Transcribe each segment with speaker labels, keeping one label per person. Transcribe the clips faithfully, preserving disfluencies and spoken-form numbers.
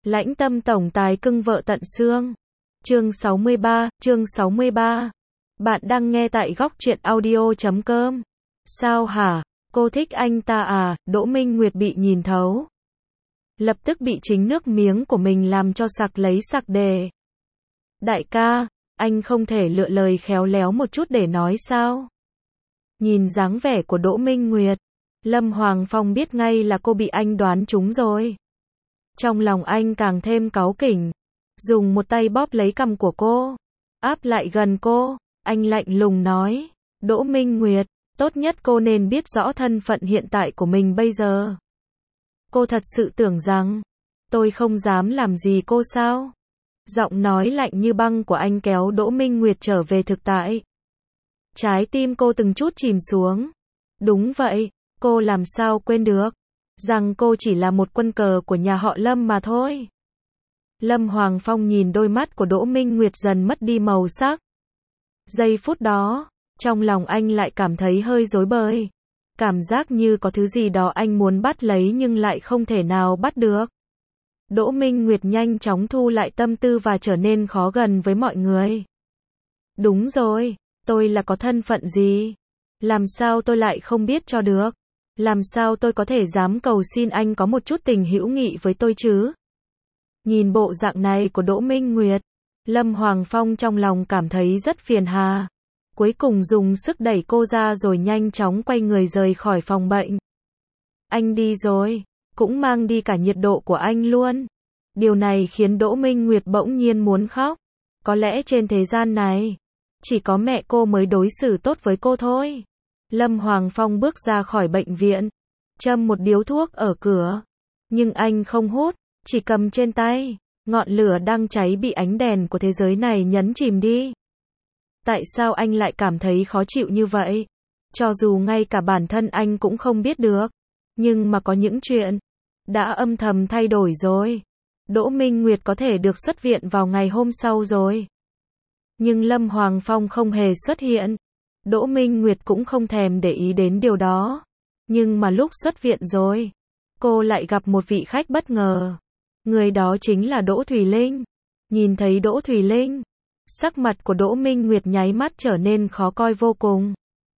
Speaker 1: Lãnh tâm tổng tài cưng vợ tận xương. Chương sáu mươi ba, chương sáu mươi ba. Bạn đang nghe tại góc truyện audio chấm com. Sao hả? Cô thích anh ta à? Đỗ Minh Nguyệt bị nhìn thấu. Lập tức bị chính nước miếng của mình làm cho sặc lấy sặc đề. Đại ca, anh không thể lựa lời khéo léo một chút để nói sao? Nhìn dáng vẻ của Đỗ Minh Nguyệt, Lâm Hoàng Phong biết ngay là cô bị anh đoán trúng rồi. Trong lòng anh càng thêm cáu kỉnh, dùng một tay bóp lấy cằm của cô, áp lại gần cô, anh lạnh lùng nói, Đỗ Minh Nguyệt, tốt nhất cô nên biết rõ thân phận hiện tại của mình bây giờ. Cô thật sự tưởng rằng, tôi không dám làm gì cô sao? Giọng nói lạnh như băng của anh kéo Đỗ Minh Nguyệt trở về thực tại. Trái tim cô từng chút chìm xuống. Đúng vậy, cô làm sao quên được rằng cô chỉ là một quân cờ của nhà họ Lâm mà thôi. Lâm Hoàng Phong nhìn đôi mắt của Đỗ Minh Nguyệt dần mất đi màu sắc. Giây phút đó, trong lòng anh lại cảm thấy hơi rối bời. Cảm giác như có thứ gì đó anh muốn bắt lấy nhưng lại không thể nào bắt được. Đỗ Minh Nguyệt nhanh chóng thu lại tâm tư và trở nên khó gần với mọi người. Đúng rồi, tôi là có thân phận gì? Làm sao tôi lại không biết cho được? Làm sao tôi có thể dám cầu xin anh có một chút tình hữu nghị với tôi chứ? Nhìn bộ dạng này của Đỗ Minh Nguyệt, Lâm Hoàng Phong trong lòng cảm thấy rất phiền hà. Cuối cùng dùng sức đẩy cô ra rồi nhanh chóng quay người rời khỏi phòng bệnh. Anh đi rồi, cũng mang đi cả nhiệt độ của anh luôn. Điều này khiến Đỗ Minh Nguyệt bỗng nhiên muốn khóc. Có lẽ trên thế gian này, chỉ có mẹ cô mới đối xử tốt với cô thôi. Lâm Hoàng Phong bước ra khỏi bệnh viện, châm một điếu thuốc ở cửa. Nhưng anh không hút, chỉ cầm trên tay. Ngọn lửa đang cháy bị ánh đèn của thế giới này nhấn chìm đi. Tại sao anh lại cảm thấy khó chịu như vậy? Cho dù ngay cả bản thân anh cũng không biết được. Nhưng mà có những chuyện đã âm thầm thay đổi rồi. Đỗ Minh Nguyệt có thể được xuất viện vào ngày hôm sau rồi. Nhưng Lâm Hoàng Phong không hề xuất hiện. Đỗ Minh Nguyệt cũng không thèm để ý đến điều đó. Nhưng mà lúc xuất viện rồi, cô lại gặp một vị khách bất ngờ. Người đó chính là Đỗ Thùy Linh. Nhìn thấy Đỗ Thùy Linh, sắc mặt của Đỗ Minh Nguyệt nháy mắt trở nên khó coi vô cùng.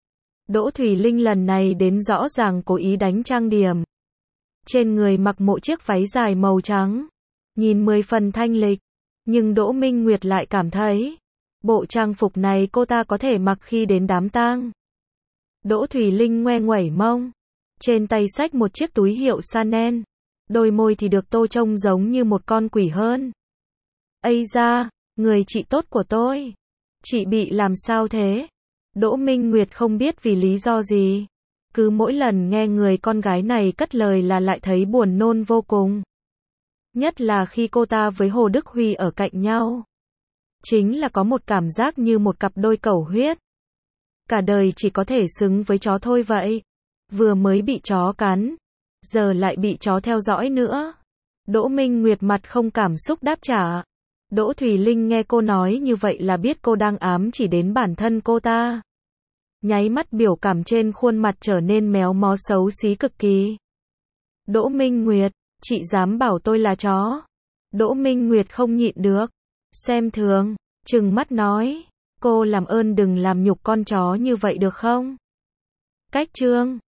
Speaker 1: Đỗ Thùy Linh lần này đến rõ ràng cố ý đánh trang điểm. Trên người mặc một chiếc váy dài màu trắng, nhìn mười phần thanh lịch. Nhưng Đỗ Minh Nguyệt lại cảm thấy, bộ trang phục này cô ta có thể mặc khi đến đám tang. Đỗ Thùy Linh ngoe nguẩy mông, trên tay xách một chiếc túi hiệu Chanel, đôi môi thì được tô trông giống như một con quỷ hơn. Ây da, người chị tốt của tôi, chị bị làm sao thế? Đỗ Minh Nguyệt không biết vì lý do gì, cứ mỗi lần nghe người con gái này cất lời là lại thấy buồn nôn vô cùng. Nhất là khi cô ta với Hồ Đức Huy ở cạnh nhau. Chính là có một cảm giác như một cặp đôi cầu huyết. Cả đời chỉ có thể xứng với chó thôi vậy. Vừa mới bị chó cắn, giờ lại bị chó theo dõi nữa. Đỗ Minh Nguyệt mặt không cảm xúc đáp trả. Đỗ Thùy Linh nghe cô nói như vậy là biết cô đang ám chỉ đến bản thân cô ta. Nháy mắt biểu cảm trên khuôn mặt trở nên méo mó xấu xí cực kỳ. Đỗ Minh Nguyệt, chị dám bảo tôi là chó? Đỗ Minh Nguyệt không nhịn được, xem thường, trừng mắt nói, cô làm ơn đừng làm nhục con chó như vậy được không? Cách chương